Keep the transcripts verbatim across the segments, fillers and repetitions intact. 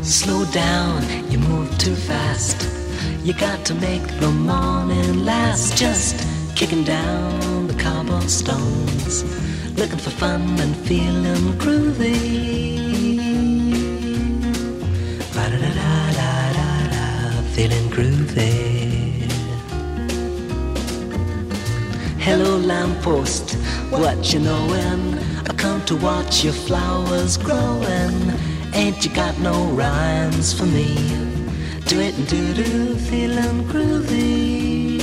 Slow down, you move too fast. You got to make the morning last. Just kicking down the cobblestones, looking for fun and feeling groovy. Ba-da-da-da-da-da, feeling groovy. Hello lamppost, what you knowin'? I come to watch your flowers growin'. Ain't you got no rhymes for me? Do it and do-do, feeling groovy.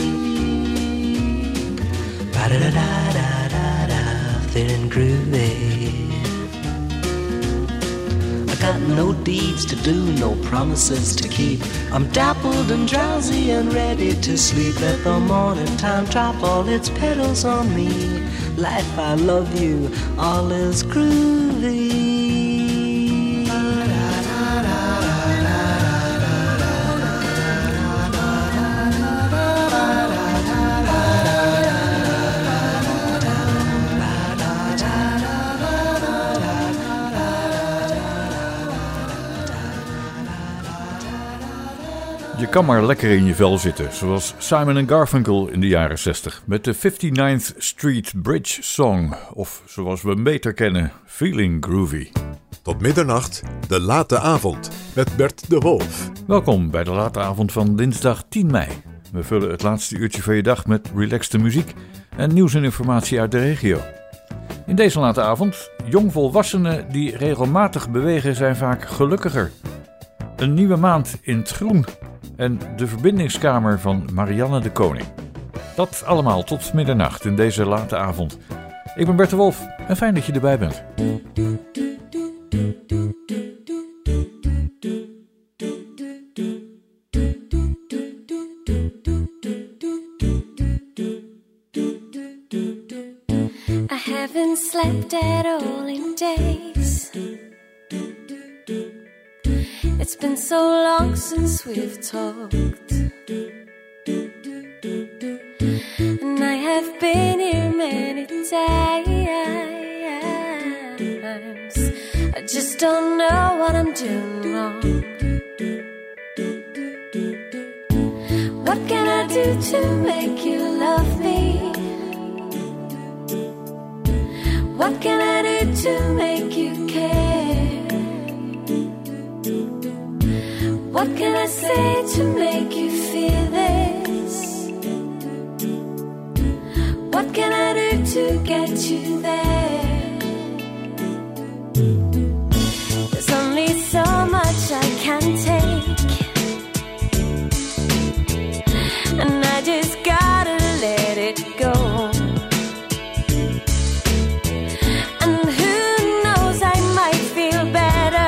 Ba-da-da-da-da-da, feeling groovy. I got no deeds to do, no promises to keep. I'm dappled and drowsy and ready to sleep. Let the morning time drop all its petals on me. Life, I love you, all is groovy. Je kan maar lekker in je vel zitten, zoals Simon en Garfunkel in de jaren zestig met de fifty-ninth Street Bridge Song, of zoals we hem beter kennen, Feeling Groovy. Tot middernacht, de late avond, met Bert de Wolf. Welkom bij de late avond van dinsdag tien mei. We vullen het laatste uurtje van je dag met relaxte muziek en nieuws en informatie uit de regio. In deze late avond, jongvolwassenen die regelmatig bewegen zijn vaak gelukkiger. Een nieuwe maand in het groen. En de verbindingskamer van Marianne de Koning. Dat allemaal tot middernacht in deze late avond. Ik ben Bert de Wolf en fijn dat je erbij bent. I haven't slept at all in days. It's been so long since we've talked, and I have been here many times. I just don't know what I'm doing wrong. What can I do to make you love me? What can I do to make you care? What can I say to make you feel this? What can I do to get you there? There's only so much I can take, and I just gotta let it go. And who knows, I might feel better,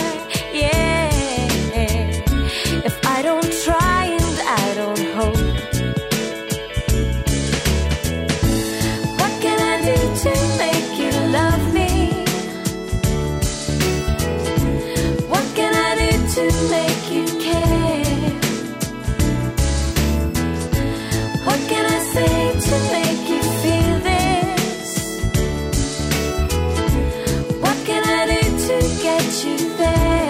I don't try and I don't hope. What can I do to make you love me? What can I do to make you care? What can I say to make you feel this? What can I do to get you there?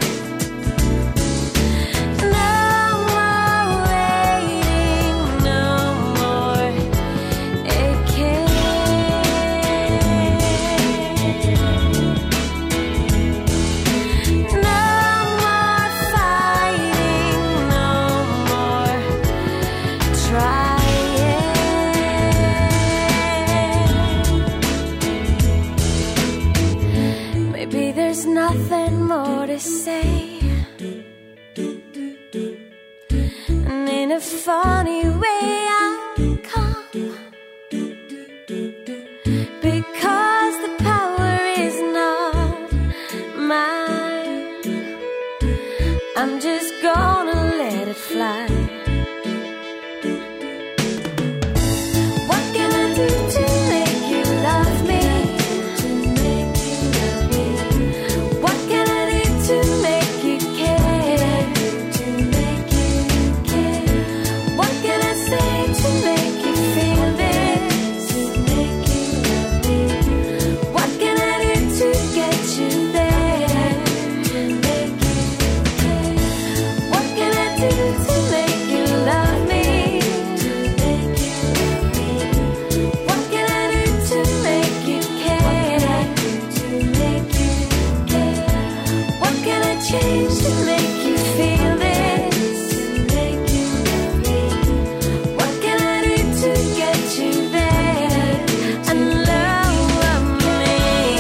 Nothing more to say, and in a funny way I'll come, because the power is not mine. I'm just gonna let it fly. What can I do to make you love me? change to make you feel this? What can I do to get you there and love me?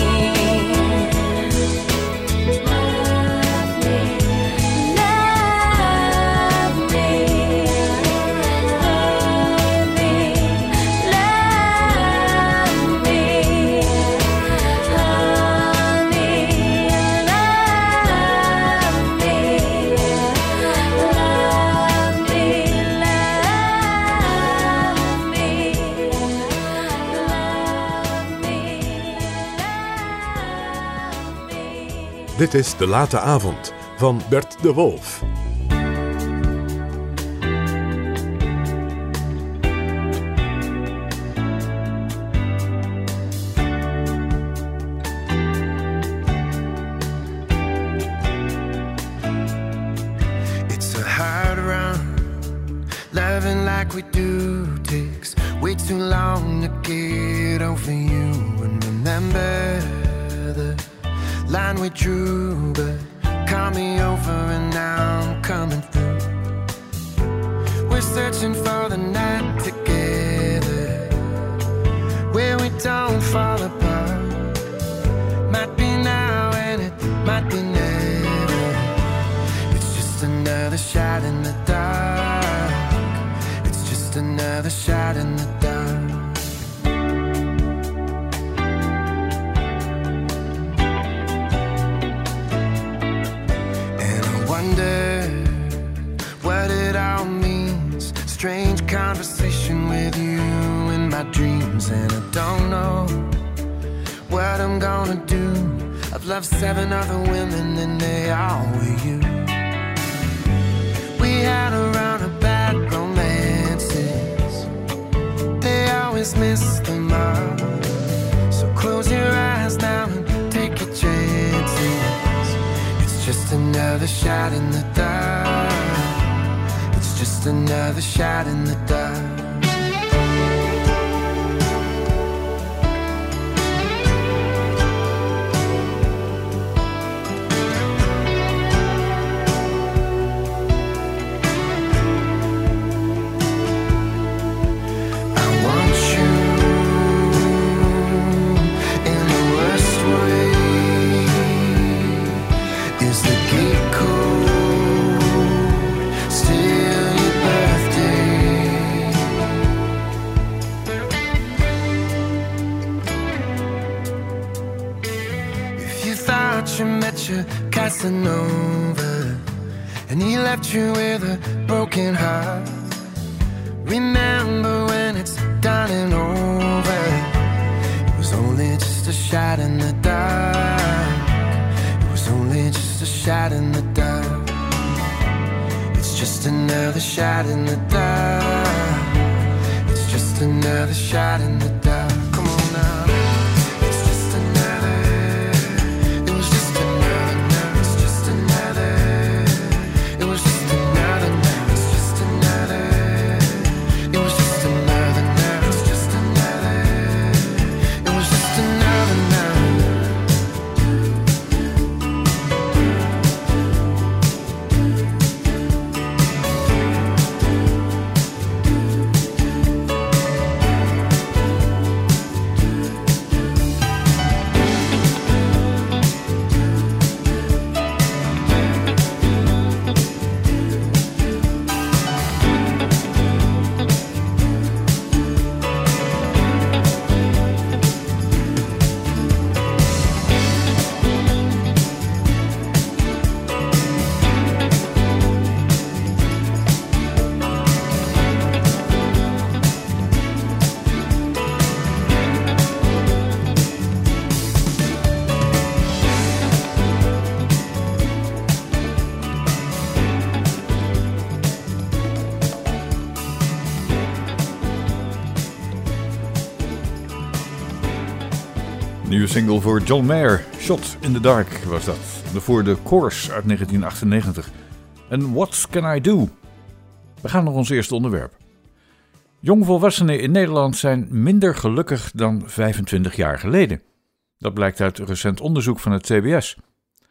Love me, love me, love me, love me, honey, love me, love me, Dit is De Late Avond van Bert de Wolf. It's a hard run. Loving like we do takes way too long to get over you. And remember the line we drew, but call me over and now I'm coming through. We're searching for the night together, where we don't fall apart. Might be now and it might be never. It's just another shot in the dark. It's just another shot in the dark. What it all means. Strange conversation with you in my dreams, and I don't know what I'm gonna do. I've loved seven other women and they all were you. We had a round of bad romances, they always miss the mark. So close your eyes now and take your chances. It's just another shot in the dark. It's just another shot in the dark. Casanova, and he left you with a broken heart. Remember when it's done and over, it was only just a shot in the dark. It was only just a shot in the dark. It's just another shot in the dark. It's just another shot in the dark. Come on now. Nieuwe single voor John Mayer, Shot in the Dark was dat. Voor de Course uit negentien achtennegentig. En What Can I Do? We gaan naar ons eerste onderwerp. Jongvolwassenen in Nederland zijn minder gelukkig dan vijfentwintig jaar geleden. Dat blijkt uit recent onderzoek van het C B S.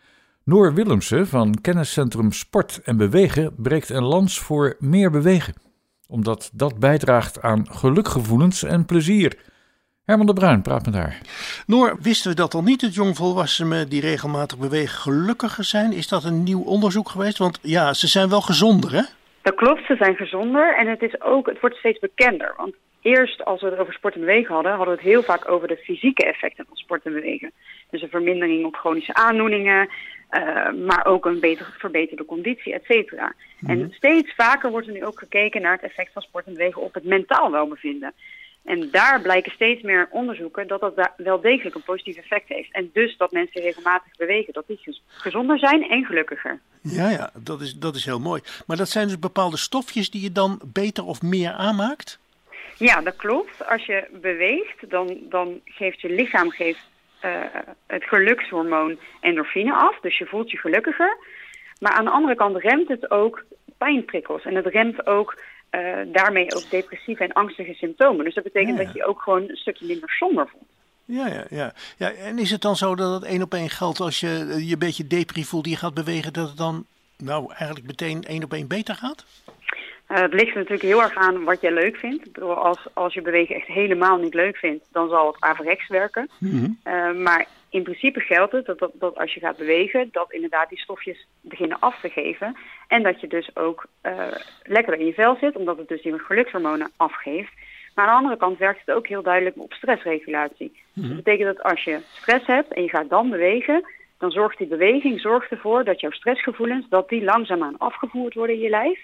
Noor Willemsen van kenniscentrum Sport en Bewegen breekt een lans voor meer bewegen. Omdat dat bijdraagt aan gelukgevoelens en plezier. Herman de Bruin praat met haar. Noor, wisten we dat al niet, dat jongvolwassenen die regelmatig bewegen gelukkiger zijn? Is dat een nieuw onderzoek geweest? Want ja, ze zijn wel gezonder, hè? Dat klopt, ze zijn gezonder en het, is ook, het wordt steeds bekender. Want eerst, als we het over sport en bewegen hadden, hadden we het heel vaak over de fysieke effecten van sport en bewegen. Dus een vermindering op chronische aandoeningen, uh, maar ook een beter, verbeterde conditie, et cetera. Mm-hmm. En steeds vaker wordt er nu ook gekeken naar het effect van sport en bewegen op het mentaal welbevinden. En daar blijken steeds meer onderzoeken dat dat da- wel degelijk een positief effect heeft. En dus dat mensen regelmatig bewegen, dat die gezonder zijn en gelukkiger. Ja, ja, dat is, dat is heel mooi. Maar dat zijn dus bepaalde stofjes die je dan beter of meer aanmaakt? Ja, dat klopt. Als je beweegt, dan, dan geeft je lichaam geeft, uh, het gelukshormoon endorfine af. Dus je voelt je gelukkiger. Maar aan de andere kant remt het ook pijnprikkels. En het remt ook uh, daarmee ook depressieve en angstige symptomen. Dus dat betekent ja, ja. dat je ook gewoon een stukje minder somber voelt. Ja, ja, ja, ja. En is het dan zo dat het één op één geldt als je je een beetje depri voelt, die je gaat bewegen, dat het dan nou eigenlijk meteen één op één beter gaat? Uh, het ligt er natuurlijk heel erg aan wat je leuk vindt. Ik bedoel, als, als je bewegen echt helemaal niet leuk vindt, dan zal het averechts werken. Mm-hmm. Uh, maar in principe geldt het dat, dat, dat als je gaat bewegen, dat inderdaad die stofjes beginnen af te geven. En dat je dus ook uh, lekker in je vel zit, omdat het dus die gelukshormonen afgeeft. Maar aan de andere kant werkt het ook heel duidelijk op stressregulatie. Mm-hmm. Dat betekent dat als je stress hebt en je gaat dan bewegen, dan zorgt die beweging zorgt ervoor dat jouw stressgevoelens, dat die langzaamaan afgevoerd worden in je lijf.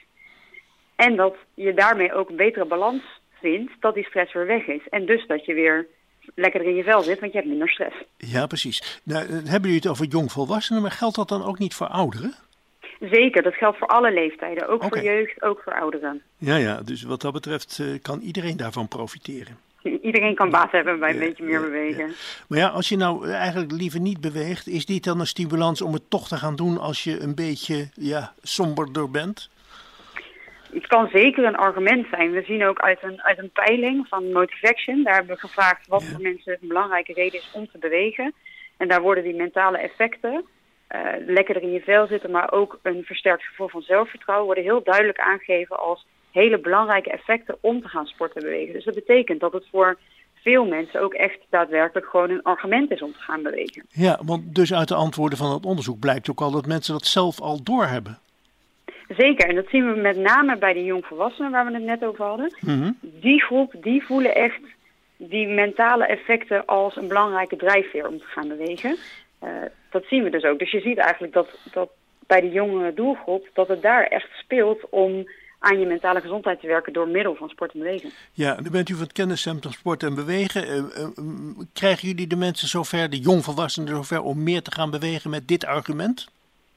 En dat je daarmee ook een betere balans vindt, dat die stress weer weg is. En dus dat je weer lekker in je vel zit, want je hebt minder stress. Ja, precies. Nou, hebben jullie het over jongvolwassenen, maar geldt dat dan ook niet voor ouderen? Zeker, dat geldt voor alle leeftijden. Ook okay. voor jeugd, ook voor ouderen. Ja, ja, dus wat dat betreft uh, kan iedereen daarvan profiteren. Iedereen kan baat hebben bij een ja, beetje meer ja, bewegen. Ja. Maar ja, als je nou eigenlijk liever niet beweegt, is dit dan een stimulans om het toch te gaan doen als je een beetje ja, somberder bent? Het kan zeker een argument zijn. We zien ook uit een, uit een peiling van Motivaction, daar hebben we gevraagd wat ja. voor mensen een belangrijke reden is om te bewegen. En daar worden die mentale effecten, uh, lekkerder in je vel zitten, maar ook een versterkt gevoel van zelfvertrouwen, worden heel duidelijk aangegeven als hele belangrijke effecten om te gaan sporten en bewegen. Dus dat betekent dat het voor veel mensen ook echt daadwerkelijk gewoon een argument is om te gaan bewegen. Ja, want dus uit de antwoorden van het onderzoek blijkt ook al dat mensen dat zelf al doorhebben. Zeker, en dat zien we met name bij de jongvolwassenen waar we het net over hadden. Mm-hmm. Die groep, die voelen echt die mentale effecten als een belangrijke drijfveer om te gaan bewegen. Uh, dat zien we dus ook. Dus je ziet eigenlijk dat, dat bij de jonge doelgroep, dat het daar echt speelt om aan je mentale gezondheid te werken door middel van sport en bewegen. Ja, nu bent u van het kenniscentrum Sport en Bewegen. Uh, uh, krijgen jullie de mensen zover, de jongvolwassenen zover, om meer te gaan bewegen met dit argument?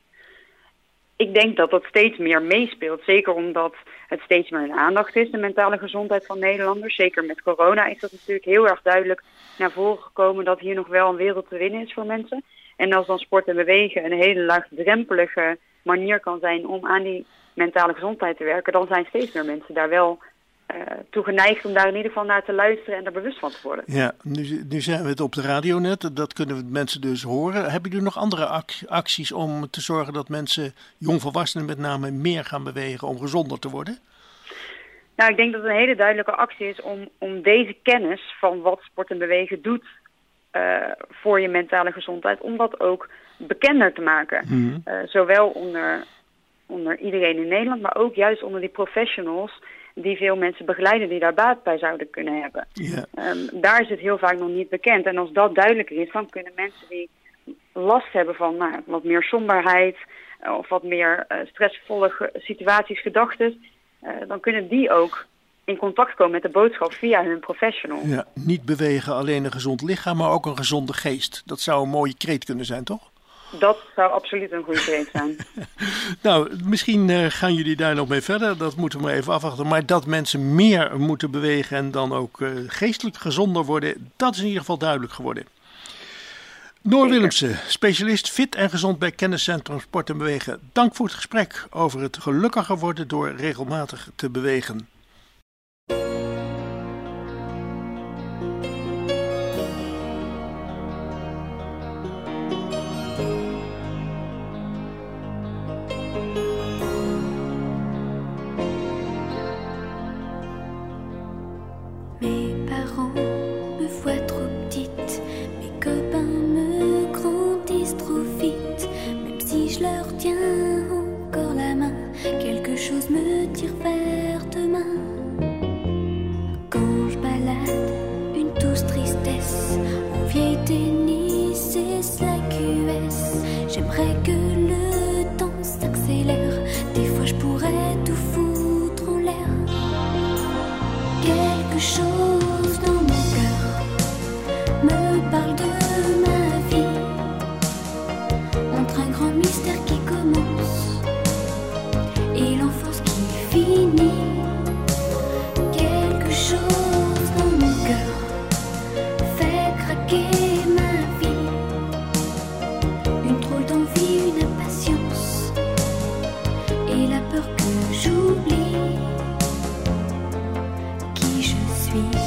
Ik denk dat dat steeds meer meespeelt. Zeker omdat het steeds meer in aandacht is, de mentale gezondheid van Nederlanders. Zeker met corona is dat natuurlijk heel erg duidelijk naar voren gekomen dat hier nog wel een wereld te winnen is voor mensen. En als dan sport en bewegen een hele laagdrempelige manier kan zijn om aan die mentale gezondheid te werken, dan zijn steeds meer mensen daar wel uh, toe geneigd om daar in ieder geval naar te luisteren en er bewust van te worden. Ja, nu, nu zijn we het op de radio net, dat kunnen we mensen dus horen. Hebben jullie nog andere ac- acties om te zorgen dat mensen, jongvolwassenen met name, meer gaan bewegen om gezonder te worden? Nou, ik denk dat het een hele duidelijke actie is om, om deze kennis van wat sport en bewegen doet uh, voor je mentale gezondheid, om dat ook bekender te maken. Mm-hmm. Uh, zowel onder, onder iedereen in Nederland, maar ook juist onder die professionals die veel mensen begeleiden die daar baat bij zouden kunnen hebben. Yeah. Um, daar is het heel vaak nog niet bekend. En als dat duidelijker is, dan kunnen mensen die last hebben van nou, wat meer somberheid uh, of wat meer uh, stressvolle ge- situaties, gedachten, uh, dan kunnen die ook in contact komen met de boodschap via hun professional. Ja, niet bewegen, alleen een gezond lichaam, maar ook een gezonde geest. Dat zou een mooie kreet kunnen zijn, toch? Dat zou absoluut een goede kreet zijn. Nou, misschien uh, gaan jullie daar nog mee verder. Dat moeten we maar even afwachten. Maar dat mensen meer moeten bewegen en dan ook uh, geestelijk gezonder worden, dat is in ieder geval duidelijk geworden. Noor Willemsen, specialist fit en gezond bij Kenniscentrum Sport en Bewegen. Dank voor het gesprek over het gelukkiger worden door regelmatig te bewegen. tiens encore la main, quelque chose me tire vers demain. Quand je balade une douce tristesse au vieil tennis et sa Q S, j'aimerais que le temps s'accélère. Des fois je pourrais tout foutre en l'air. Quelque chose dans mon cœur me parle de ma vie, entre un grand mystère qui commence et l'enfance qui finit. Quelque chose dans mon cœur fait craquer ma vie, une drôle d'envie, une impatience et la peur que j'oublie qui je suis.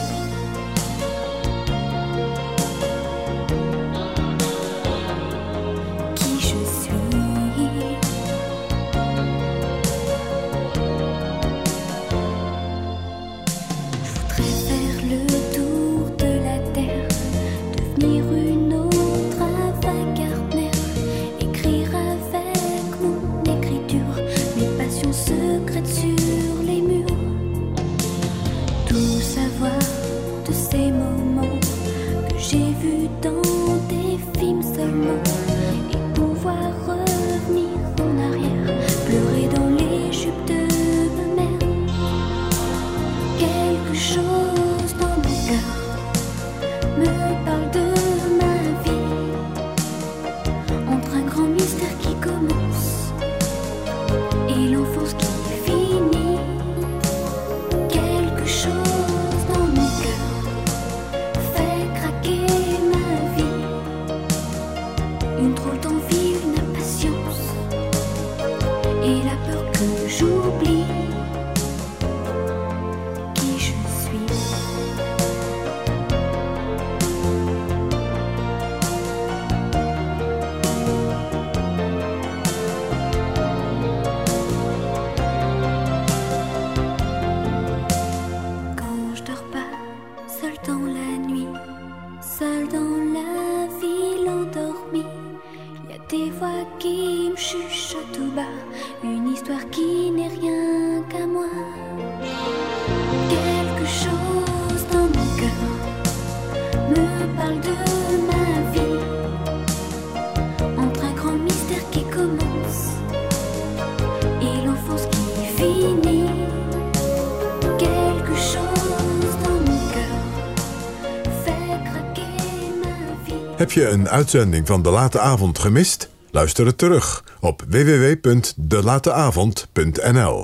Heb je een uitzending van De Late Avond gemist? Luister het terug op w w w punt de late avond punt n l.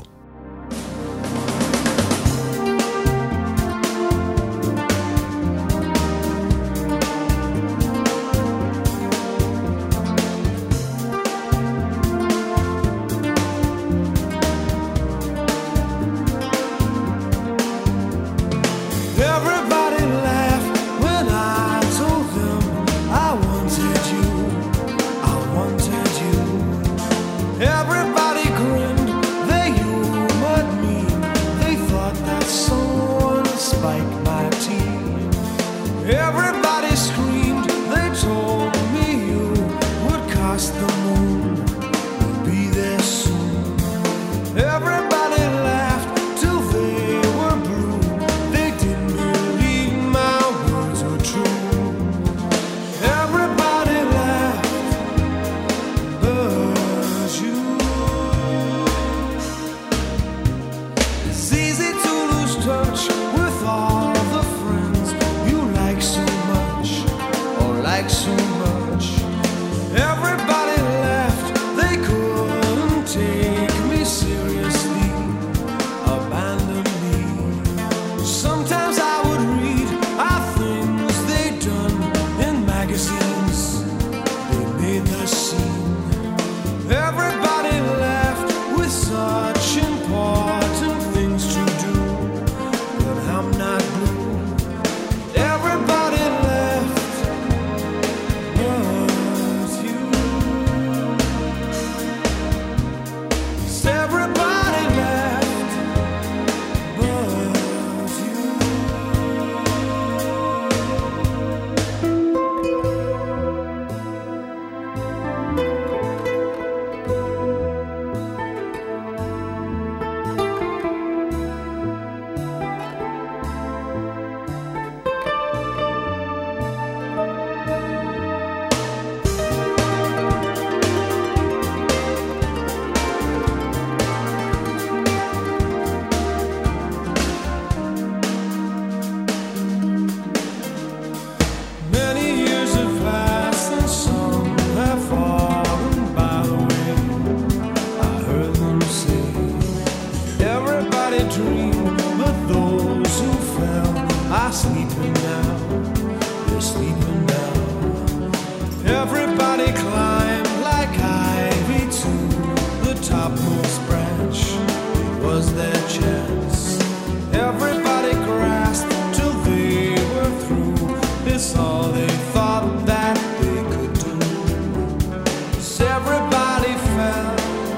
sleeping now, they're sleeping now. Everybody climbed like ivy to the topmost branch. It was their chance. Everybody grasped till they were through. It's all they thought that they could do. 'Cause everybody fell.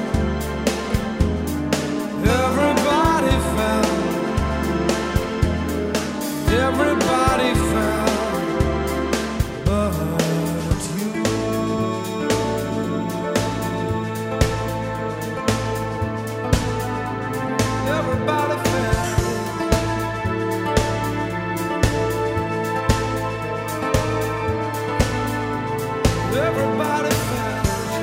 Everybody fell. Everybody fell. But you. Everybody fell. Everybody fell.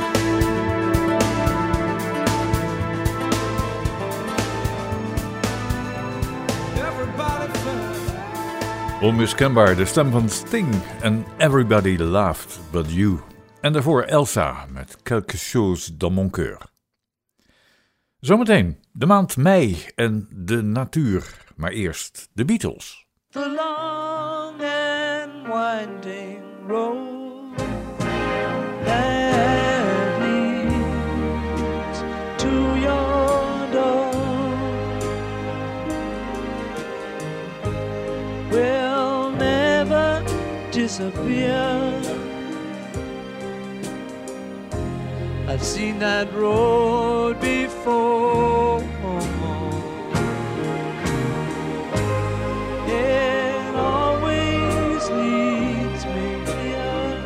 Everybody fell. Onmiskenbaar de stem van Sting en Everybody Laughed But You. En daarvoor Elsa met Quelque chose dans mon cœur. Zometeen de maand mei en de natuur. Maar eerst de Beatles. The long and winding road that leads to your door will never disappear. I've seen that road before. It always leads me here.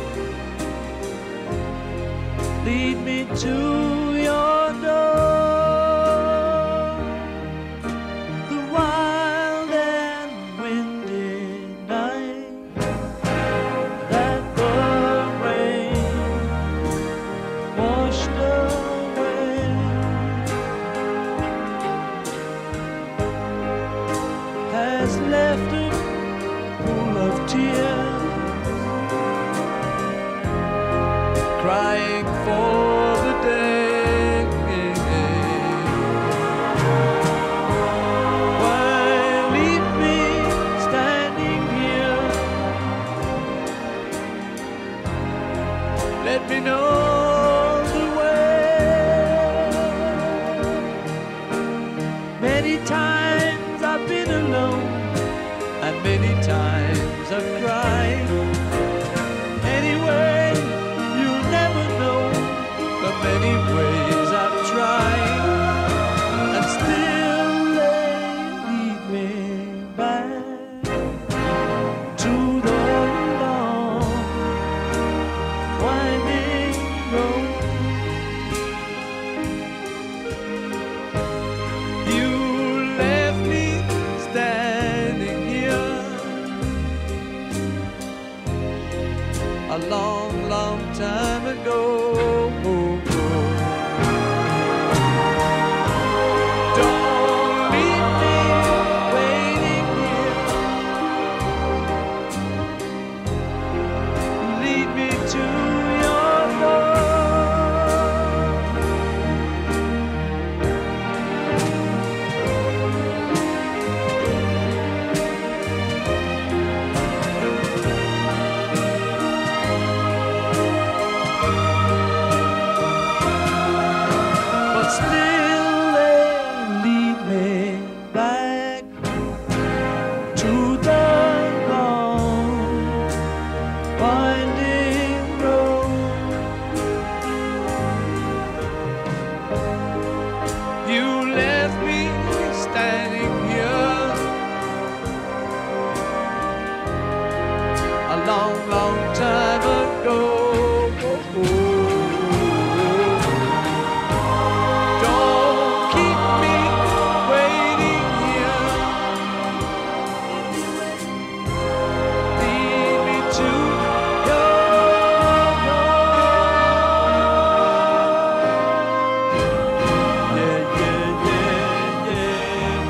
Lead me to your door. The wild and windy night that the rain washed away has left a pool of tears, crying for the day why leave me standing here? Let me know the way. Many times I've been alone, and many times I've cried. Anyway, you'll never know the many ways I've tried, and still they lead me back to the long winding road. You left me standing here a long, long time ago. Don't leave me waiting here. Lead me to your door. But still they lead me back to the long winding road. You left me standing here a long, long time ago. Don't keep me waiting here. Lead me to your door. Yeah, yeah, yeah, yeah.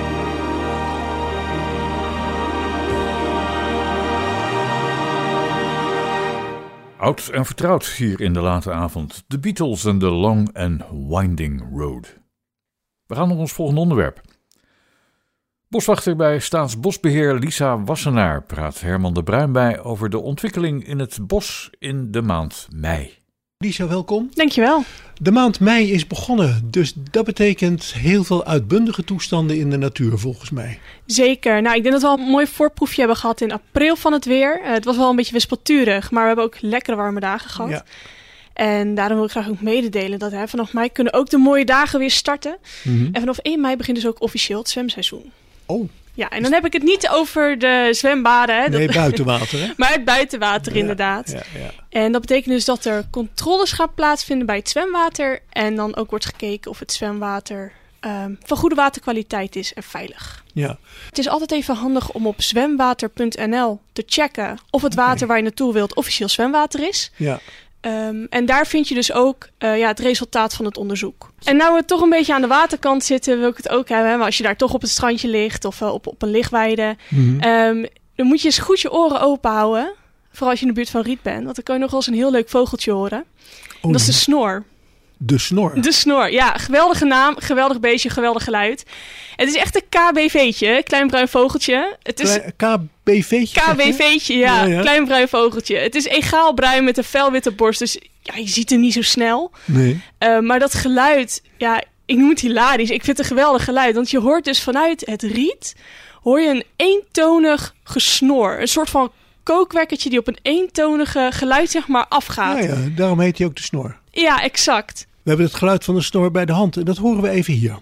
Oud en vertrouwd hier in de late avond. The Beatles en The Long and Winding Road. We gaan naar ons volgende onderwerp. Boswachter bij Staatsbosbeheer Lisa Wassenaar praat Herman de Bruin bij over de ontwikkeling in het bos in de maand mei. Lisa, welkom. Dankjewel. De maand mei is begonnen, dus dat betekent heel veel uitbundige toestanden in de natuur volgens mij. Zeker. Nou, ik denk dat we al een mooi voorproefje hebben gehad in april van het weer. Uh, het was wel een beetje wispelturig, maar we hebben ook lekkere warme dagen gehad. Ja. En daarom wil ik graag ook mededelen dat hè, vanaf mei kunnen ook de mooie dagen weer starten. Mm-hmm. En vanaf één mei begint dus ook officieel het zwemseizoen. Oh. Ja, en dan heb ik het niet over de zwembaden. Hè, nee, dat, buitenwater. Hè? Maar het buitenwater ja, inderdaad. Ja, ja. En dat betekent dus dat er controles gaan plaatsvinden bij het zwemwater. En dan ook wordt gekeken of het zwemwater um, van goede waterkwaliteit is en veilig. Ja. Het is altijd even handig om op zwemwater punt n l te checken of het water okay. waar je naartoe wilt officieel zwemwater is. Ja. Um, en daar vind je dus ook uh, ja, het resultaat van het onderzoek. En nou we toch een beetje aan de waterkant zitten, wil ik het ook hebben. Maar als je daar toch op het strandje ligt of uh, op, op een ligweide, mm-hmm. um, dan moet je eens goed je oren open houden. Vooral als je in de buurt van Riet bent, want dan kan je nog wel eens een heel leuk vogeltje horen. Oh, en dat is de snor. De snor? De snor, ja. Geweldige naam, geweldig beestje, geweldig geluid. Het is echt een K B V'tje, klein bruin vogeltje. Het is K B V'tje? K B V'tje, ja, ja, ja. Klein bruin vogeltje. Het is egaal bruin met een felwitte borst, dus ja, je ziet hem niet zo snel. Nee. Uh, maar dat geluid, ja, ik noem het hilarisch. Ik vind het een geweldig geluid, want je hoort dus vanuit het riet, hoor je een eentonig gesnor. Een soort van kookwekkertje die op een eentonige geluid, zeg maar, afgaat. Ja, ja, daarom heet hij ook de snor. Ja, exact. We hebben het geluid van de snor bij de hand en dat horen we even hier.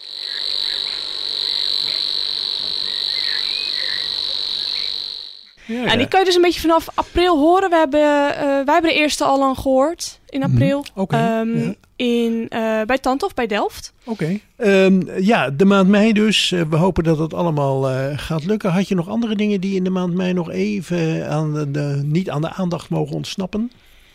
Ja, ja. En die kan je dus een beetje vanaf april horen. We hebben, uh, wij hebben de eerste al lang gehoord in april. Mm, okay, um, ja. in, uh, bij Tantof, bij Delft. Oké. Okay. Um, ja, de maand mei dus. Uh, we hopen dat het allemaal uh, gaat lukken. Had je nog andere dingen die in de maand mei nog even aan de, de, niet aan de aandacht mogen ontsnappen?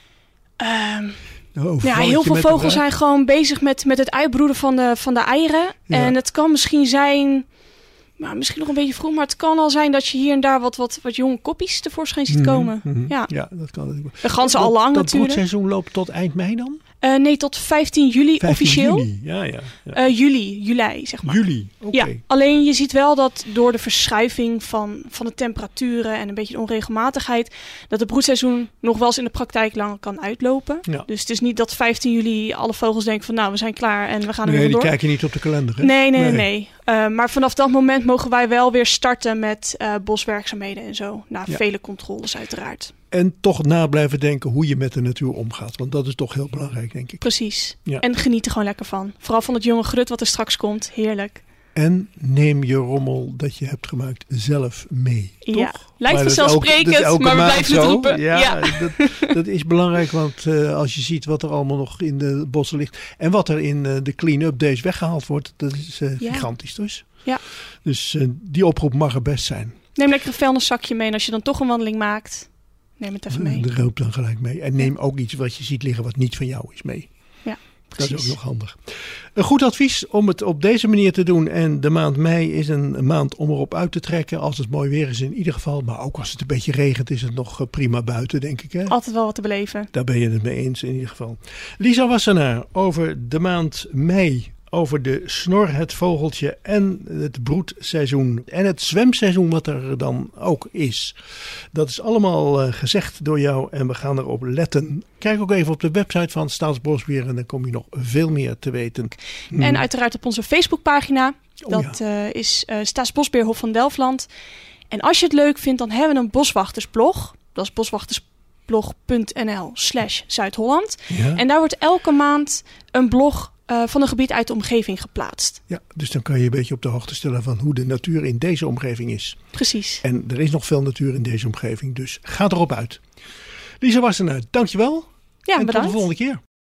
Um, ja, heel veel vogels zijn gewoon bezig met, met het uitbroeden van de, van de eieren. Ja. En het kan misschien zijn... Maar misschien nog een beetje vroeg, maar het kan al zijn dat je hier en daar wat, wat, wat jonge koppies tevoorschijn ziet komen. Mm-hmm. Ja. ja, dat kan. De ganzen al lang dat, natuurlijk. Dat broedseizoen loopt tot eind mei dan? Uh, nee, tot vijftien juli vijftien officieel. Juli. Ja, ja, ja. Uh, juli, juli, zeg maar. Juli, oké. Okay. Ja, alleen je ziet wel dat door de verschuiving van, van de temperaturen en een beetje de onregelmatigheid, dat het broedseizoen nog wel eens in de praktijk langer kan uitlopen. Ja. Dus het is niet dat vijftien juli alle vogels denken van nou, we zijn klaar en we gaan er nee, weer door. Nee, die kijken niet op de kalender, hè? Nee, nee, nee. nee. Uh, maar vanaf dat moment mogen wij wel weer starten met uh, boswerkzaamheden en zo. Na ja. vele controles uiteraard. En toch na blijven denken hoe je met de natuur omgaat. Want dat is toch heel belangrijk, denk ik. Precies. Ja. En geniet er gewoon lekker van. Vooral van het jonge grut wat er straks komt. Heerlijk. En neem je rommel dat je hebt gemaakt zelf mee. Toch? Ja, lijkt vanzelfsprekend, maar we blijven het roepen. Ja, ja. Dat, dat is belangrijk, want uh, als je ziet wat er allemaal nog in de bossen ligt. En wat er in uh, de clean-up days weggehaald wordt. Dat is uh, ja. gigantisch dus. Ja. Dus uh, die oproep mag er best zijn. Neem lekker een vuilniszakje mee en als je dan toch een wandeling maakt, neem het even mee. Roep dan gelijk mee. En neem ook iets wat je ziet liggen wat niet van jou is mee. Ja, precies. Dat is ook nog handig. Een goed advies om het op deze manier te doen. En de maand mei is een maand om erop uit te trekken. Als het mooi weer is in ieder geval. Maar ook als het een beetje regent is het nog prima buiten, denk ik. Hè? Altijd wel wat te beleven. Daar ben je het mee eens in ieder geval. Lisa Wassenaar over de maand mei. Over de snor, het vogeltje en het broedseizoen. En het zwemseizoen wat er dan ook is. Dat is allemaal uh, gezegd door jou en we gaan erop letten. Kijk ook even op de website van Staatsbosbeheer en dan kom je nog veel meer te weten. Hmm. En uiteraard op onze Facebookpagina. Oh, dat ja. uh, is uh, Staatsbosbeheer Hof van Delftland. En als je het leuk vindt, dan hebben we een boswachtersblog. Dat is boswachtersblog punt n l slash Zuid-Holland. Ja. En daar wordt elke maand een blog Uh, van een gebied uit de omgeving geplaatst. Ja, dus dan kan je een beetje op de hoogte stellen van hoe de natuur in deze omgeving is. Precies. En er is nog veel natuur in deze omgeving, dus ga erop uit. Lisa Wassenaar, dankjewel. Ja, en bedankt. tot de volgende keer.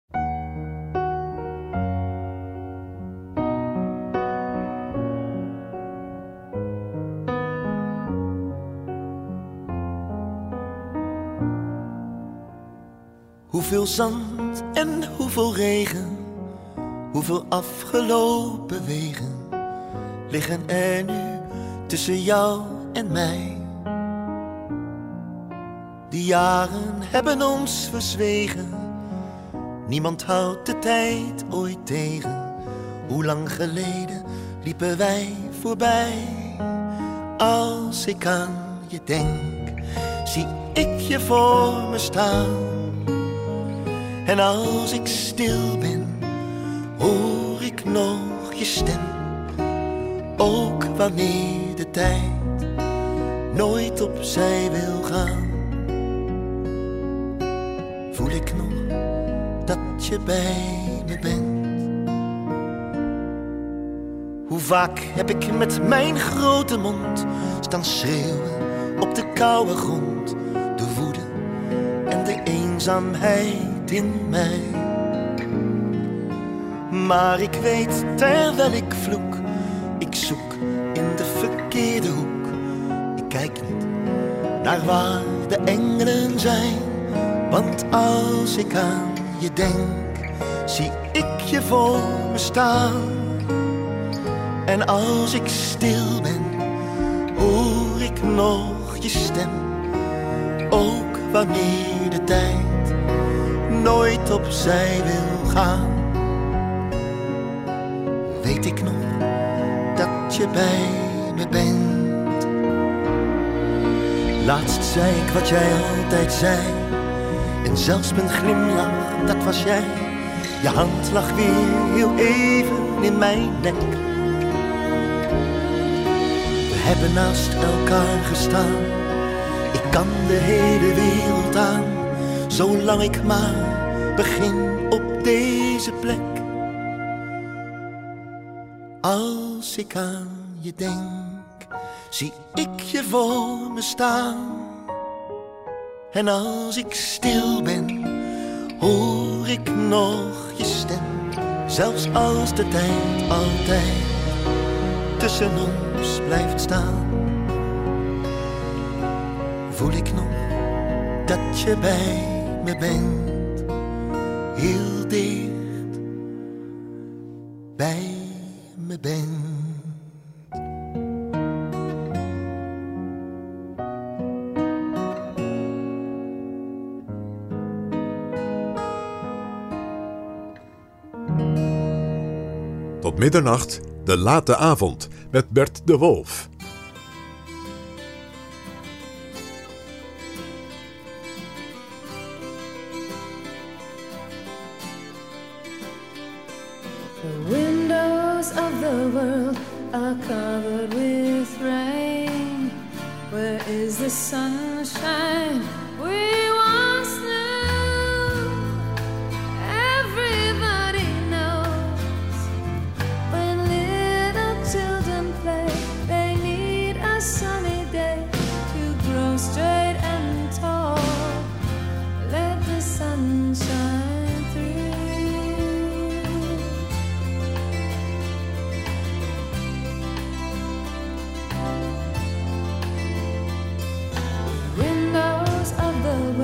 Hoeveel zand en hoeveel regen, hoeveel afgelopen wegen liggen er nu tussen jou en mij. Die jaren hebben ons verzwegen, niemand houdt de tijd ooit tegen. Hoe lang geleden liepen wij voorbij? Als ik aan je denk, zie ik je voor me staan. En als ik stil ben, hoor ik nog je stem. Ook wanneer de tijd nooit opzij wil gaan, voel ik nog dat je bij me bent. Hoe vaak heb ik met mijn grote mond staan schreeuwen op de koude grond, de woede en de eenzaamheid in mij. Maar ik weet terwijl ik vloek, ik zoek in de verkeerde hoek. Ik kijk niet naar waar de engelen zijn, want als ik aan je denk, zie ik je voor me staan. En als ik stil ben, hoor ik nog je stem. Ook wanneer de tijd nooit opzij wil gaan, weet ik nog dat je bij me bent. Laatst zei ik wat jij altijd zei, en zelfs mijn glimlach, dat was jij. Je hand lag weer heel even in mijn nek. We hebben naast elkaar gestaan, ik kan de hele wereld aan, zolang ik maar begin op deze plek. Als ik aan je denk, zie ik je voor me staan. En als ik stil ben, hoor ik nog je stem. Zelfs als de tijd altijd tussen ons blijft staan, voel ik nog dat je bij me bent. Heel dicht bij me bent. Tot middernacht, de late avond, met Bert de Wolf. The windows of the world are covered with rain. Where is the sunshine we once knew? Everybody knows when little children play, they need a sunny day to grow straight and tall. Let the sun shine through. Windows of the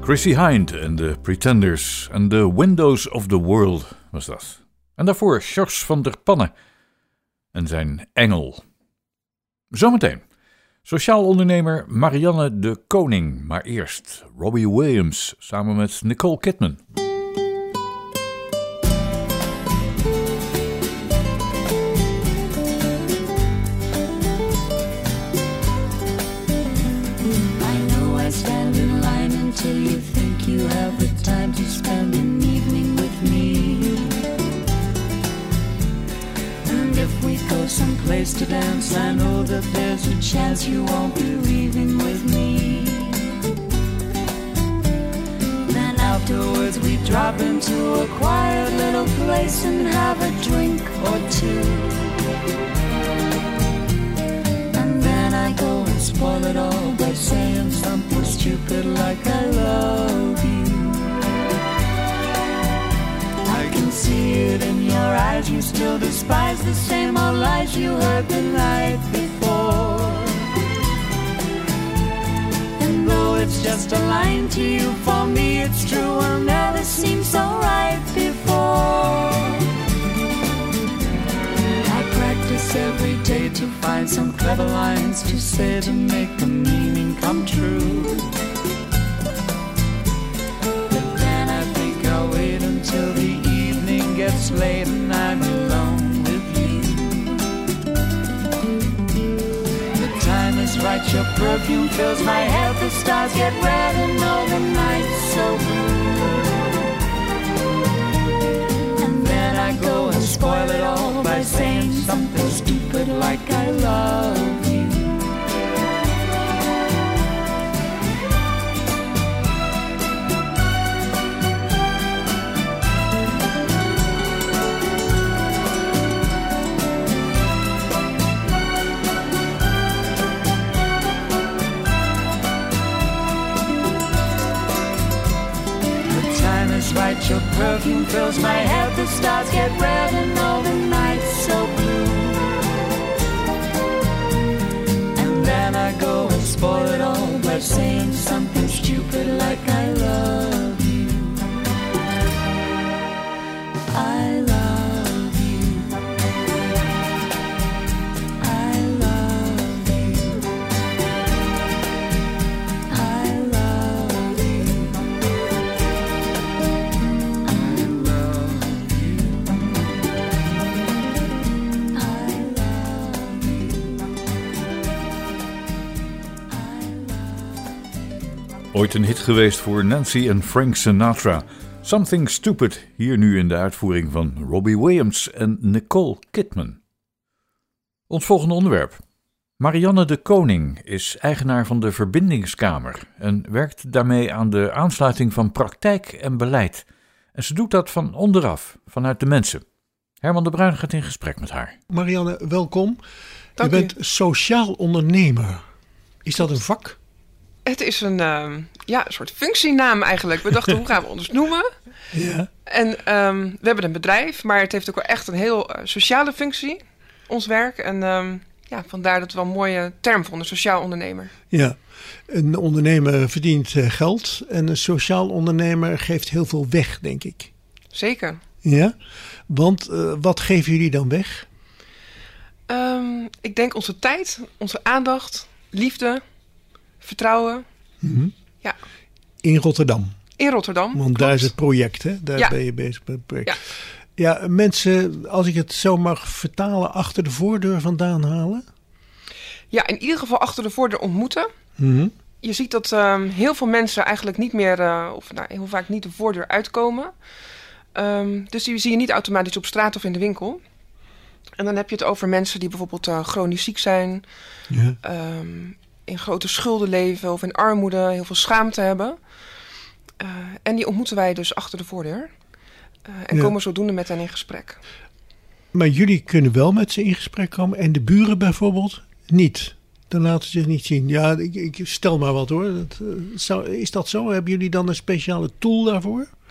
Chrissie Hynde en de Pretenders en The Windows of the World was dat. En daarvoor Sjors van der Pannen en zijn Engel. Zometeen sociaal ondernemer Marianne de Koning, maar eerst Robbie Williams samen met Nicole Kidman. Till you think you have the time to spend an evening with me. And if we go someplace to dance, I know that there's a chance you won't be leaving with me. Then afterwards we drop into a quiet little place and have a drink or two. And then I go and spoil it all by saying something stupid like I love you. I can see it in your eyes, you still despise the same old lies you heard the night before. And though it's just a line to you, for me it's true, will never seem so right before. I practice every day to find some clever lines to say to make the meaning come true. But then I think I'll wait until the evening gets late and I'm alone with you. The time is right, your perfume fills my head, the stars get red and all the night's so blue. And then I go and spoil it all by saying something stupid like I love you. Right, your perfume fills my head, the stars get red and all the night's so blue. And then I go and spoil it all by saying something stupid like I love you. I love you. I love you. I love you. Ooit een hit geweest voor Nancy en Frank Sinatra. Something Stupid, hier nu in de uitvoering van Robbie Williams en Nicole Kidman. Ons volgende onderwerp. Marianne de Koning is eigenaar van de Verbindingskamer en werkt daarmee aan de aansluiting van praktijk en beleid. En ze doet dat van onderaf, vanuit de mensen. Herman de Bruin gaat in gesprek met haar. Marianne, welkom. Dank je bent u. Sociaal ondernemer. Is dat een vak? Het is een, uh, ja, een soort functienaam eigenlijk. We dachten, hoe gaan we ons noemen? Ja. En um, we hebben een bedrijf, maar het heeft ook wel echt een heel uh, sociale functie, ons werk. En um, ja, vandaar dat we wel een mooie term vonden, sociaal ondernemer. Ja, een ondernemer verdient uh, geld en een sociaal ondernemer geeft heel veel weg, denk ik. Zeker. Ja, want uh, wat geven jullie dan weg? Um, ik denk onze tijd, onze aandacht, liefde, vertrouwen. Mm-hmm. Ja. In Rotterdam. In Rotterdam. Want klopt. daar is het project, hè? Daar ja. ben je bezig met het project. Ja. ja, mensen, als ik het zo mag vertalen, achter de voordeur vandaan halen? Ja, in ieder geval achter de voordeur ontmoeten. Mm-hmm. Je ziet dat um, heel veel mensen eigenlijk niet meer, uh, of nou, heel vaak niet de voordeur uitkomen. Um, dus die zie je niet automatisch op straat of in de winkel. En dan heb je het over mensen die bijvoorbeeld uh, chronisch ziek zijn, Ja. um, in grote schulden leven of in armoede, heel veel schaamte hebben. Uh, en die ontmoeten wij dus achter de voordeur. Uh, en Ja. komen zodoende met hen in gesprek. Maar jullie kunnen wel met ze in gesprek komen en de buren bijvoorbeeld niet. Dan laten ze zich niet zien. Ja, ik, ik stel maar wat hoor. Dat, uh, zou, is dat zo? Hebben jullie dan een speciale tool daarvoor?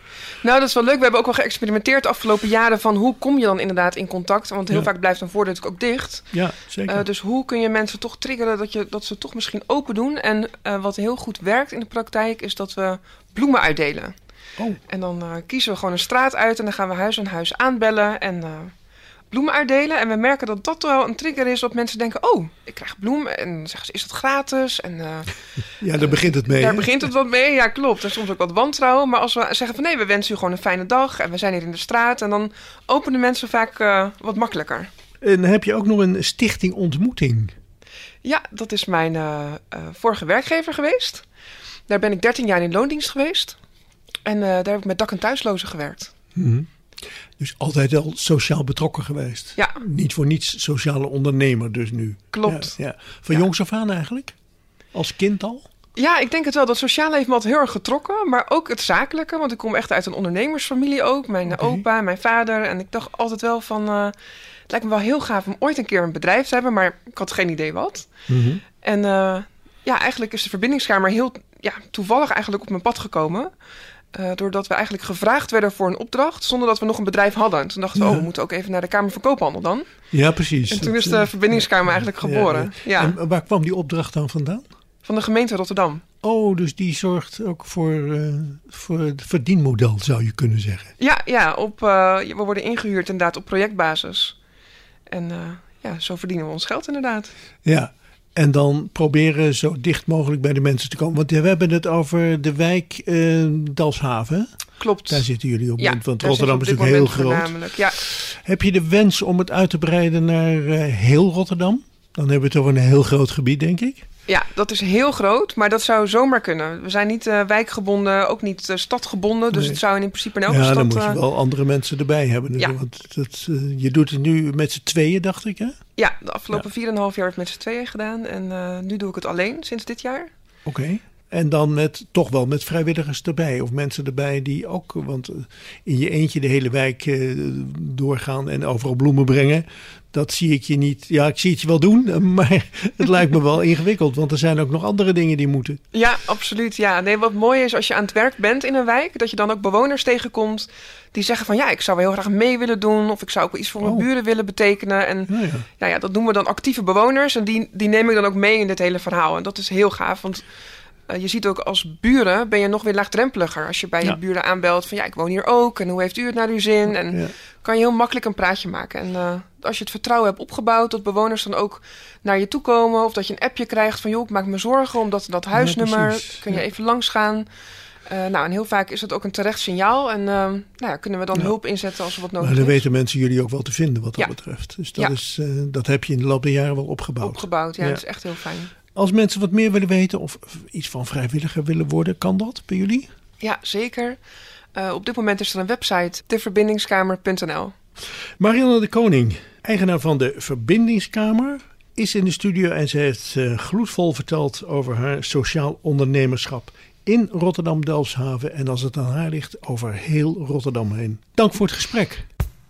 Nou, dat is wel leuk. We hebben ook wel geëxperimenteerd de afgelopen jaren van hoe kom je dan inderdaad in contact? Want heel Ja. vaak blijft een voordeur natuurlijk ook dicht. Ja, zeker. Uh, dus hoe kun je mensen toch triggeren dat, je, dat ze toch misschien open doen? En uh, wat heel goed werkt in de praktijk is dat we bloemen uitdelen. Oh. En dan uh, kiezen we gewoon een straat uit en dan gaan we huis aan huis aanbellen en uh, bloemen uitdelen. En we merken dat dat wel een trigger is dat mensen denken, oh, ik krijg bloemen. En dan zeggen ze, is dat gratis? En, uh, Ja, daar begint het mee. Daar hè? begint het wat mee, ja klopt. Er is soms ook wat wantrouwen. Maar als we zeggen van nee, we wensen u gewoon een fijne dag en we zijn hier in de straat. En dan openen mensen vaak uh, wat makkelijker. En heb je ook nog een stichting ontmoeting? Ja, dat is mijn uh, uh, vorige werkgever geweest. Daar ben ik dertien jaar in loondienst geweest. En uh, daar heb ik met dak- en thuislozen gewerkt. Mm-hmm. Dus altijd al sociaal betrokken geweest. Ja. Niet voor niets sociale ondernemer dus nu. Klopt. Ja, ja. Van ja. jongs af aan eigenlijk? Als kind al? Ja, ik denk het wel. Dat sociale heeft me altijd heel erg getrokken. Maar ook het zakelijke. Want ik kom echt uit een ondernemersfamilie ook. Mijn okay. opa, mijn vader. En ik dacht altijd wel van... Uh, het lijkt me wel heel gaaf om ooit een keer een bedrijf te hebben. Maar ik had geen idee wat. Mm-hmm. En uh, ja, eigenlijk is de verbindingskamer heel ja, toevallig eigenlijk op mijn pad gekomen. Uh, doordat we eigenlijk gevraagd werden voor een opdracht... zonder dat we nog een bedrijf hadden. Toen dachten we, ja. oh, we moeten ook even naar de Kamer van Koophandel dan. Ja, precies. En toen is de verbindingskamer eigenlijk geboren. Ja, ja. Ja. En waar kwam die opdracht dan vandaan? Van de gemeente Rotterdam. Oh, dus die zorgt ook voor, uh, voor het verdienmodel, zou je kunnen zeggen. Ja, ja op, uh, we worden ingehuurd inderdaad op projectbasis. En uh, ja, zo verdienen we ons geld inderdaad. Ja. En dan proberen zo dicht mogelijk bij de mensen te komen. Want we hebben het over de wijk uh, Dalshaven. Klopt. Daar zitten jullie op. Ja, want Rotterdam is natuurlijk heel groot. Ja. Heb je de wens om het uit te breiden naar uh, heel Rotterdam? Dan hebben we het over een heel groot gebied, denk ik. Ja, dat is heel groot, maar dat zou zomaar kunnen. We zijn niet uh, wijkgebonden, ook niet uh, stadgebonden. Dus nee. Het zou in principe in elke ja, stad... Ja, dan moet je uh, wel andere mensen erbij hebben. Dus, ja. Want dat, uh, je doet het nu met z'n tweeën, dacht ik, hè? Ja, de afgelopen vier en een half jaar heb ik met z'n tweeën gedaan. En uh, nu doe ik het alleen, sinds dit jaar. Oké. Okay. En dan met, toch wel met vrijwilligers erbij. Of mensen erbij die ook... Want in je eentje de hele wijk uh, doorgaan en overal bloemen brengen... Dat zie ik je niet. Ja, ik zie het je wel doen, maar het lijkt me wel ingewikkeld. Want er zijn ook nog andere dingen die moeten. Ja, absoluut. Ja. Nee, wat mooi is als je aan het werk bent in een wijk... dat je dan ook bewoners tegenkomt die zeggen van... ja, ik zou wel heel graag mee willen doen... of ik zou ook wel iets voor mijn oh. buren willen betekenen. En ja, ja. Ja, ja, dat noemen we dan actieve bewoners. En die, die neem ik dan ook mee in dit hele verhaal. En dat is heel gaaf, want... Uh, je ziet ook als buren ben je nog weer laagdrempeliger. Als je bij ja. je buren aanbelt van ja, ik woon hier ook. En hoe heeft u het naar uw zin? En ja. kan je heel makkelijk een praatje maken. En uh, als je het vertrouwen hebt opgebouwd, dat bewoners dan ook naar je toe komen. Of dat je een appje krijgt van joh, ik maak me zorgen omdat dat huisnummer. Ja, kun je ja. even langs gaan. Uh, nou, en heel vaak is dat ook een terecht signaal. En uh, nou ja, kunnen we dan ja. hulp inzetten als er wat nodig is. Maar dan is. weten mensen jullie ook wel te vinden wat dat ja. betreft. Dus dat, ja. is, uh, dat heb je in de loop der jaren wel opgebouwd. Opgebouwd, ja, ja. Dat is echt heel fijn. Als mensen wat meer willen weten of iets van vrijwilliger willen worden, kan dat bij jullie? Ja, zeker. Uh, op dit moment is er een website, de verbindingskamer punt n l. Marianne de Koning, eigenaar van de Verbindingskamer, is in de studio en ze heeft uh, gloedvol verteld over haar sociaal ondernemerschap in Rotterdam-Delfshaven en als het aan haar ligt over heel Rotterdam heen. Dank voor het gesprek.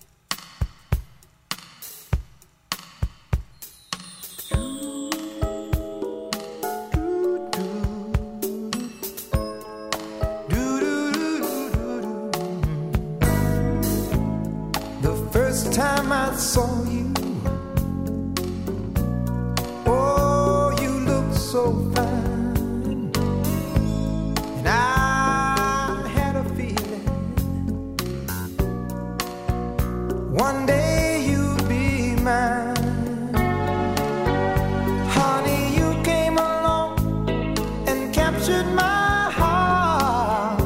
Time I saw you, oh, you look so fine, and I had a feeling one day you'd be mine. Honey, you came along and captured my heart.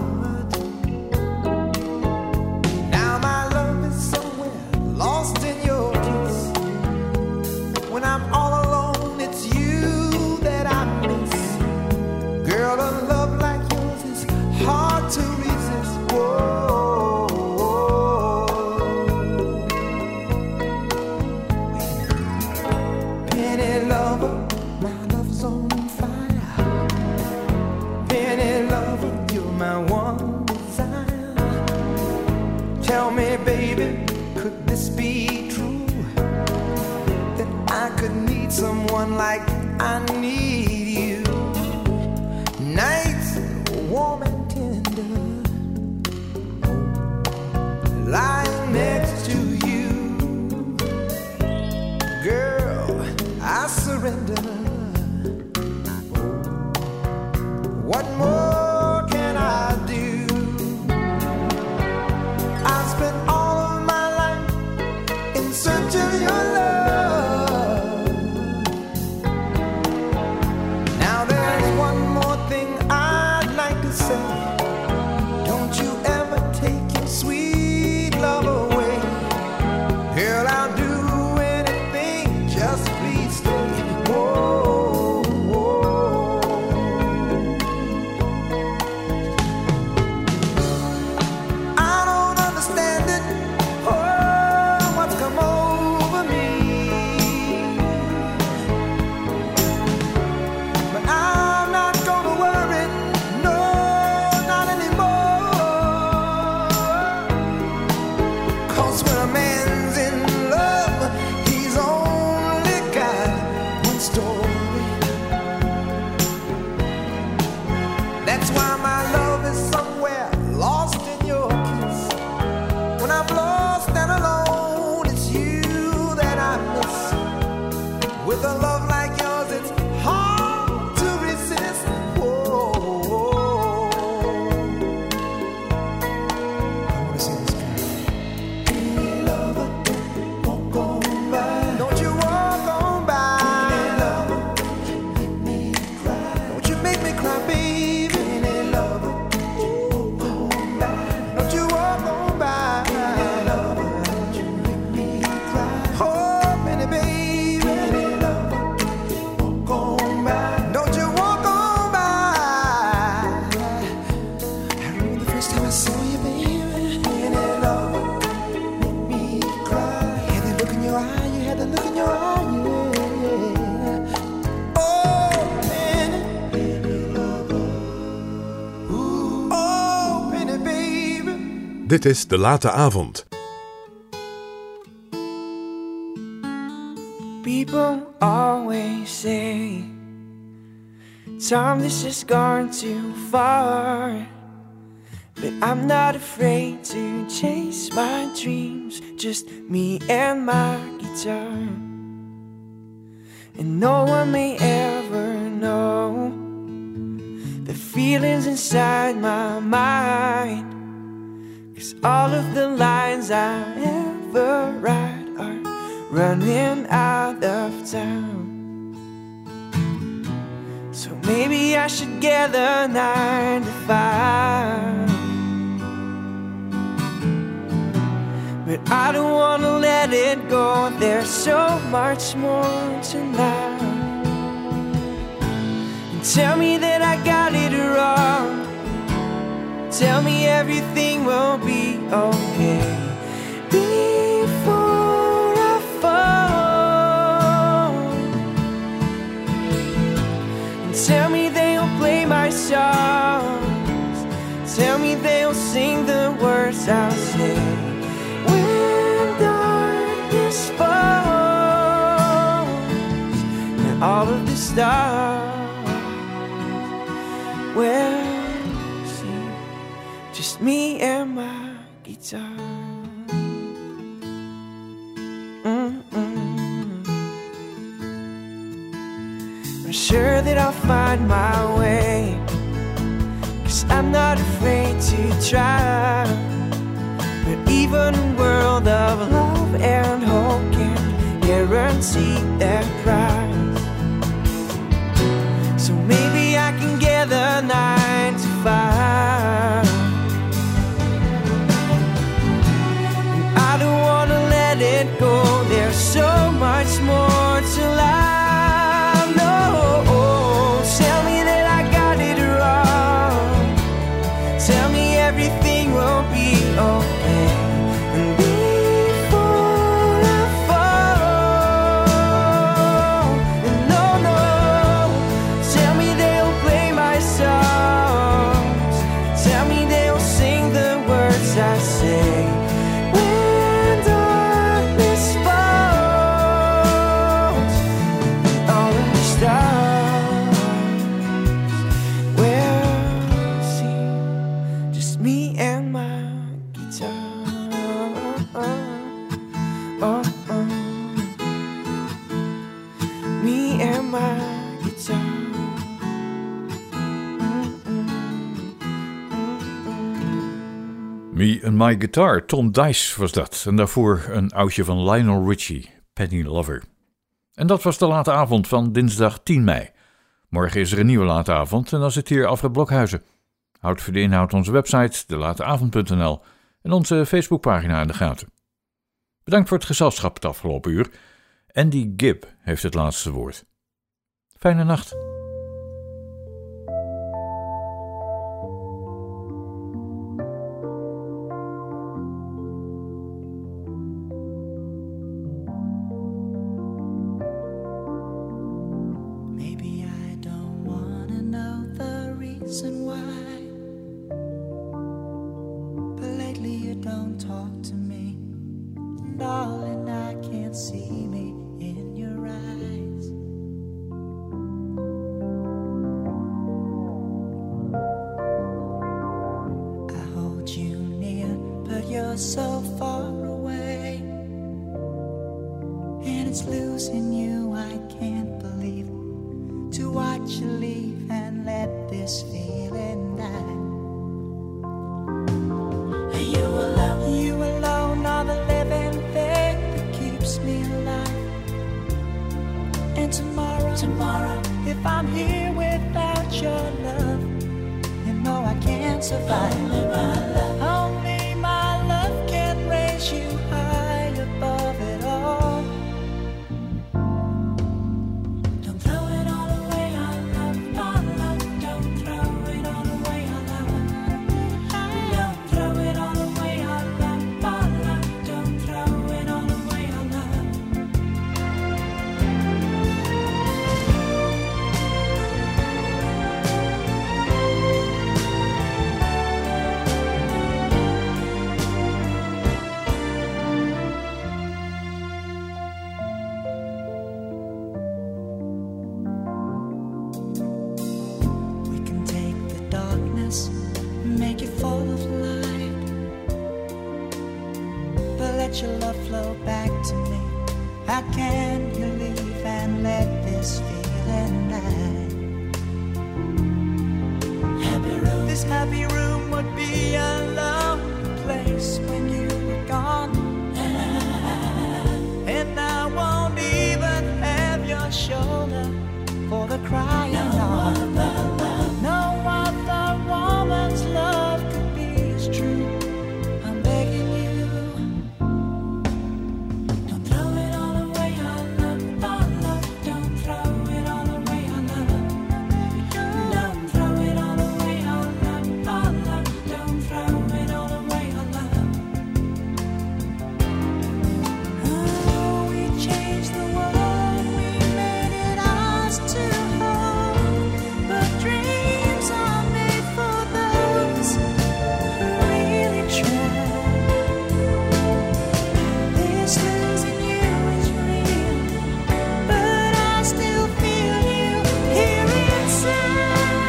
Now my love is somewhere lost in your kiss. When I'm all alone, it's you that I miss. Girl, a love like yours is hard to resist. Whoa, whoa. Penny lover, my love's on fire. Penny lover, you're my one desire. Tell me, baby, could this be true? That I could need someone like I need you. Nights warm and tender, surrender. What more can I do? I've spent all of my life in search of your love. Now there's one more thing I'd like to say. Don't you ever take your sweet love away. Girl, I'll do anything, just please stay. Whoa, whoa. I don't understand it, oh, what's come over me. But I'm not gonna worry, no, not anymore. 'Cause when a man's in love, he's only got one story. That's why my love is somewhere lost in your kiss. When I'm lost and alone, it's you that I miss. With a love like yours, it's hard to resist. Whoa. I wanna sing this girl. Hey, lover, walk on by. Don't you walk on by. Hey, lover, make me cry. Don't you make me cry, baby. Hey, lover, walk on by. Don't you walk on by. Hey, lover, don't you make me cry. Oh, Penny, baby. Hey, lover, walk on by. Don't you walk on by. I remember the first time I saw you, baby. Hey, lover, make me cry. You had that look in your eye, you had that look in your eye, yeah. Oh, Penny, Penny lover. Ooh, oh, Penny, baby. Dit is De Late Avond. People always say, Tom, this has gone too far. But I'm not afraid to chase my dreams, just me and my guitar. And no one may ever know the feelings inside my mind, 'cause all of the lines I ever write are running out of time. So maybe I should get a nine to five, but I don't wanna let it go. There's so much more tonight. And tell me that I got it wrong. Tell me everything will be okay before I fall. And tell me they'll play my songs. Tell me they'll sing the words I'll say. When darkness falls and all of the stars will see just me and my guitar. Mm-mm. I'm sure that I'll find my way, 'cause I'm not afraid to try. But even a world of love and hope can't guarantee that prize. So maybe I can get a nine to five. And I don't wanna let it go. There's so much more to life. No, tell me that I got it wrong. Tell me everything will be okay. And before I fall, and no, no, tell me they'll play my songs. Tell me they'll sing the words I say. When darkness falls Me and My Guitar, Tom Dice was dat. En daarvoor een oudje van Lionel Richie, Penny Lover. En dat was de late avond van dinsdag tien mei. Morgen is er een nieuwe late avond en dan zit hier Alfred Blokhuizen. Houd voor de inhoud onze website, de late avond punt n l en onze Facebookpagina in de gaten. Bedankt voor het gezelschap het afgelopen uur. Andy Gibb heeft het laatste woord. Fijne nacht. Reason why, but lately you don't talk to me, darling. I can't see me in your eyes. I hold you near, but you're so far away, and it's losing you. I can't believe to watch you leave and let this feeling die. You alone, you alone are the living thing that keeps me alive. And tomorrow, tomorrow, if I'm here without your love, you know I can't survive. Only my love, only my love can raise you high above it all. Don't throw it all away, our love, our love. Don't throw it all away, our love. Don't throw it all away, our love, our love. Don't throw it all away, our love. We can take the darkness, make it full of light, but let your love flow back to me. How can you leave and let this feeling die? Happy room. This happy room would be a lonely place when you were gone, and I won't even have your shoulder for the crying on. No other woman's love could be as true. I'm begging you, don't throw it all away, our love, our love. Don't throw it all away, our love. Don't throw it all away, our love, our love. Don't throw it all away, our love. Oh, we changed the world, we made it ours to hold, but dreams are made for those who really try. This losing you is real, but I still feel you here inside.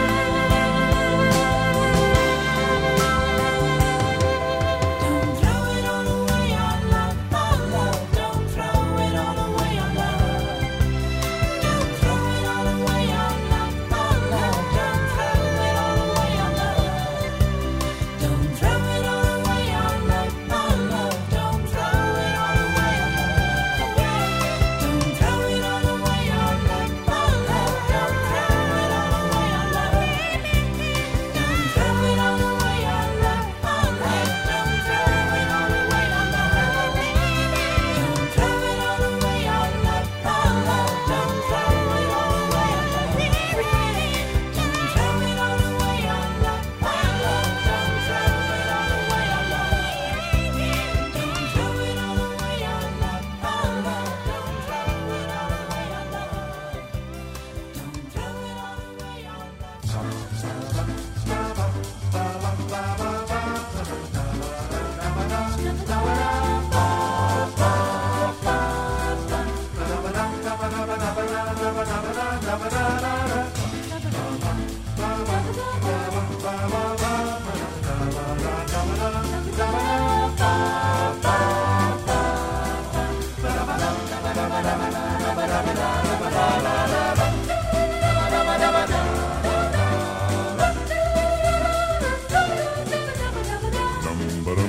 Don't throw it all away, our love, our love. Don't throw it all away, our love. Don't throw it all away, our love, our love. Don't throw it all away, our love. Don't throw it all away, our love, our love. Don't throw it all away, our love. Don't throw it all away, our love, our love. Don't throw it all away, our love. Don't throw it all away, our love, our love. Don't throw it all away, our love. Don't throw it all away, our love, our love. Don't throw it all away, our love. Don't throw it all away, our love, our love. Don't throw it all away, our love. Don't throw it all away, our love, our love. Don't throw it all away, our love. Don't throw it all away, our love. Dum, ba-dum,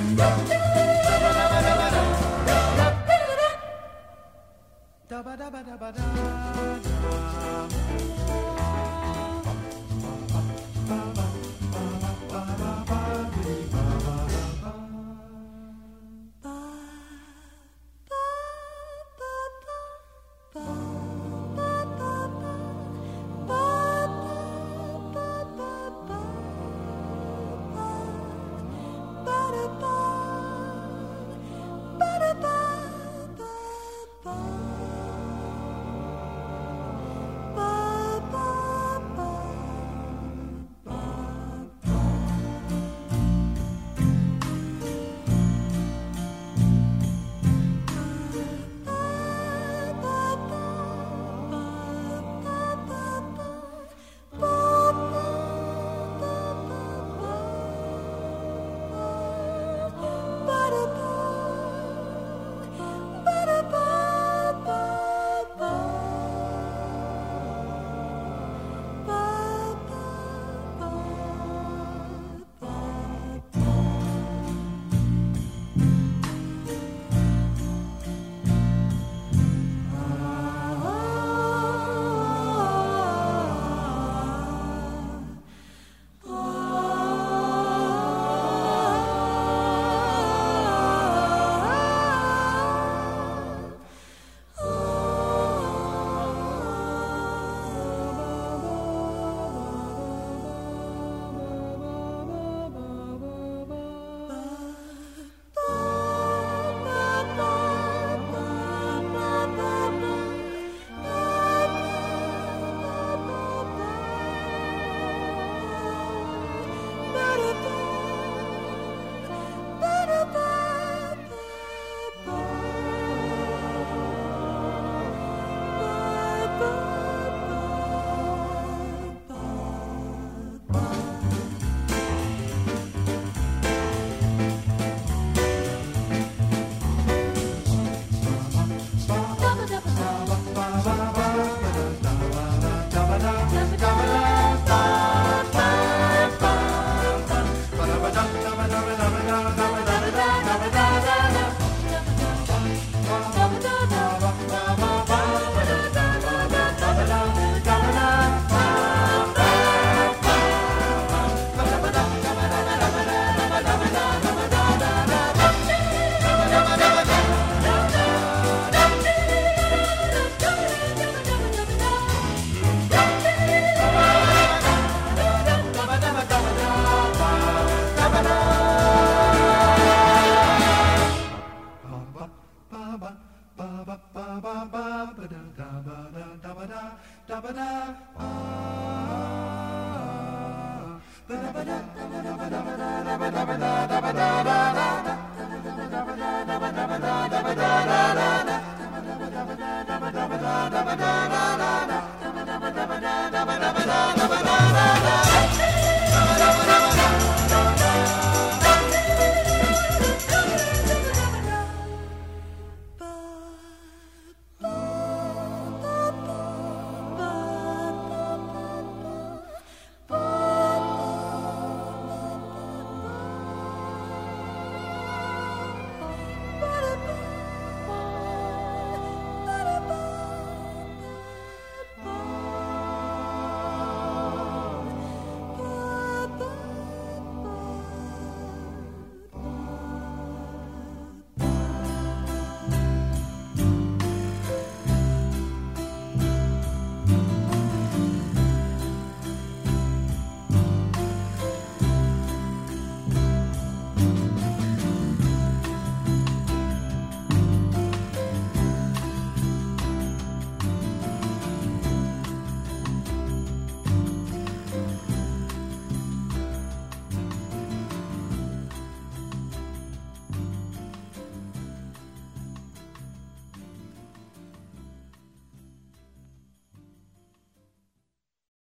Da